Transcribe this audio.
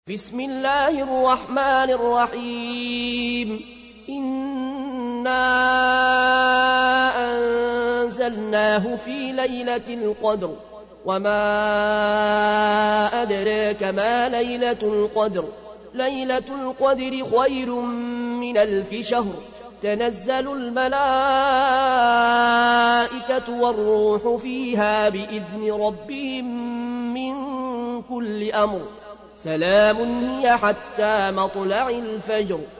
بسم الله الرحمن الرحيم إنا أنزلناه في ليلة القدر وما أدراك ما ليلة القدر ليلة القدر خير من 1000 شهر تنزل الملائكة والروح فيها بإذن ربهم من كل أمر سلام هي حتى مطلع الفجر